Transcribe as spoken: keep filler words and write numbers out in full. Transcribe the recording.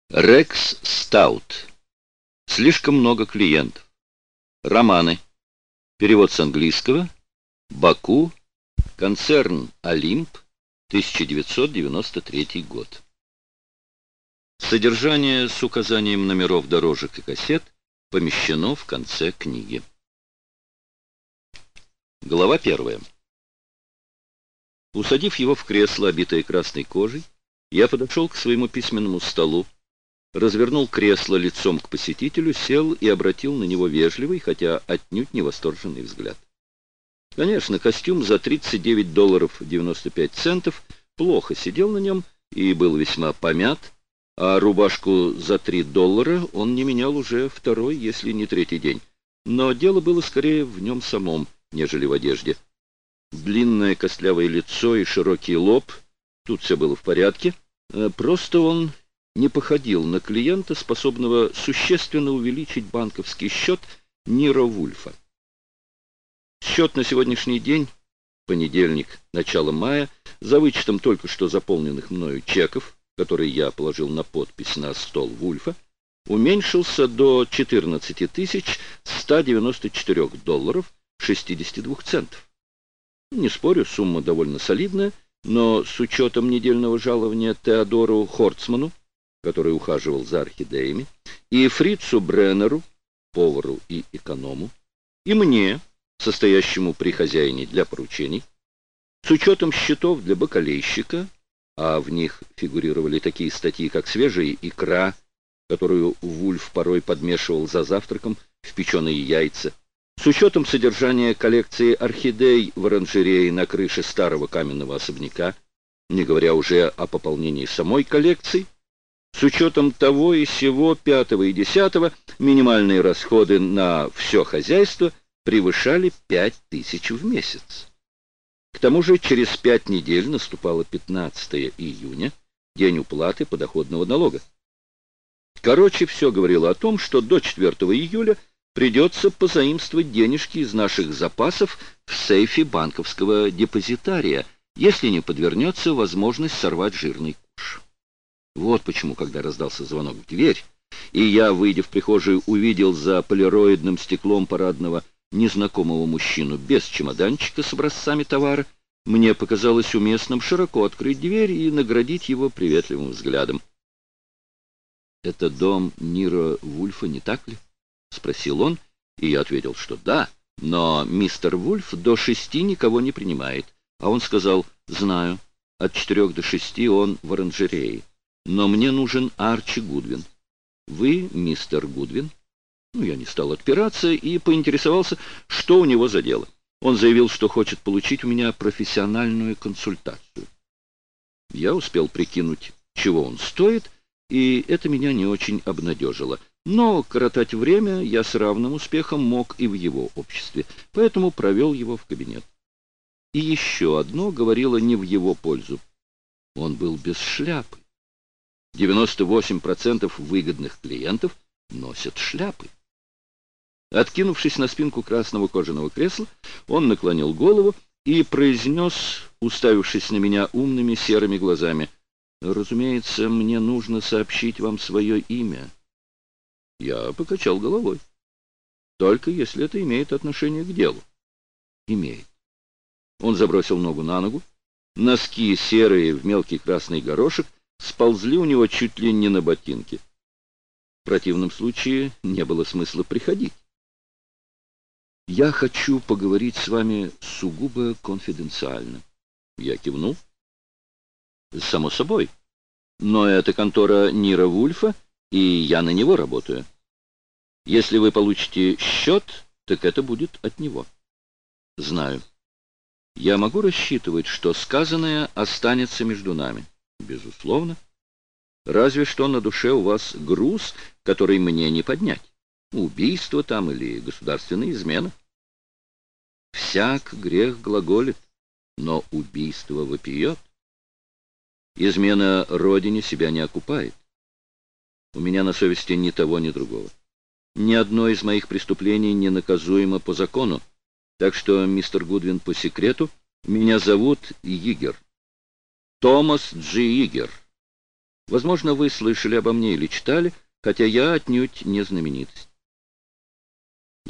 Рекс Стаут. Слишком много клиентов. Романы. Перевод с английского. Баку. Концерн «Олимп», тысяча девятьсот девяносто третий год. Содержание с указанием номеров дорожек и кассет помещено в конце книги. Глава первая. Усадив его в кресло, обитое красной кожей, я подошел к своему письменному столу, развернул кресло лицом к посетителю, сел и обратил на него вежливый, хотя отнюдь не восторженный взгляд. Конечно, костюм за тридцать девять долларов девяносто пять центов плохо сидел на нем и был весьма помят, а рубашку за три доллара он не менял уже второй, если не третий день. Но дело было скорее в нем самом, нежели в одежде. Длинное костлявое лицо и широкий лоб, тут все было в порядке, просто он не походил на клиента, способного существенно увеличить банковский счет Ниро Вульфа. Счет на сегодняшний день, понедельник, начало мая, за вычетом только что заполненных мною чеков, которые я положил на подпись на стол Вульфа, уменьшился до четырнадцати тысяч ста девяноста четырёх долларов шестидесяти двух центов. Не спорю, сумма довольно солидная, но с учетом недельного жалования Теодору Хорцману, который ухаживал за орхидеями, и Фрицу Бреннеру, повару и эконому, и мне, состоящему при хозяине для поручений, с учетом счетов для бакалейщика, а в них фигурировали такие статьи, как свежая икра, которую Вульф порой подмешивал за завтраком в печеные яйца, с учетом содержания коллекции орхидей в оранжерее на крыше старого каменного особняка, не говоря уже о пополнении самой коллекции, с учетом того и сего, пятого и десятого, минимальные расходы на все хозяйство превышали пять тысяч в месяц. К тому же через пять недель наступало пятнадцатое июня, день уплаты подоходного налога. Короче, все говорило о том, что до четвёртого июля придется позаимствовать денежки из наших запасов в сейфе банковского депозитария, если не подвернется возможность сорвать жирный куш. Вот почему, когда раздался звонок в дверь, и я, выйдя в прихожую, увидел за полироидным стеклом парадного незнакомого мужчину без чемоданчика с образцами товара, мне показалось уместным широко открыть дверь и наградить его приветливым взглядом. «Это дом Ниро Вульфа, не так ли?» — спросил он, и я ответил, что да, но мистер Вульф до шести никого не принимает. А он сказал: «Знаю, от четырех до шести он в оранжерее, но мне нужен Арчи Гудвин. Вы мистер Гудвин?» Ну, я не стал отпираться и поинтересовался, что у него за дело. Он заявил, что хочет получить у меня профессиональную консультацию. Я успел прикинуть, чего он стоит, и это меня не очень обнадежило. Но коротать время я с равным успехом мог и в его обществе, поэтому провел его в кабинет. И еще одно говорило не в его пользу. Он был без шляпы. девяносто восемь процентов выгодных клиентов носят шляпы. Откинувшись на спинку красного кожаного кресла, он наклонил голову и произнес, уставившись на меня умными серыми глазами: «Разумеется, мне нужно сообщить вам свое имя». Я покачал головой. «Только если это имеет отношение к делу». «Имеет». Он забросил ногу на ногу. Носки, серые в мелкий красный горошек, сползли у него чуть ли не на ботинки. В противном случае не было смысла приходить. «Я хочу поговорить с вами сугубо конфиденциально». Я кивнул. «Само собой. Но это контора Ниро Вульфа, и я на него работаю. Если вы получите счет, так это будет от него». «Знаю. Я могу рассчитывать, что сказанное останется между нами?» «Безусловно. Разве что на душе у вас груз, который мне не поднять. Убийство там или государственная измена». «Всяк грех глаголит, но убийство вопиет. Измена родине себя не окупает. У меня на совести ни того, ни другого. Ни одно из моих преступлений не наказуемо по закону, так что, мистер Гудвин, по секрету, меня зовут Йигер. Томас Джи Йигер. Возможно, вы слышали обо мне или читали, хотя я отнюдь не знаменитость.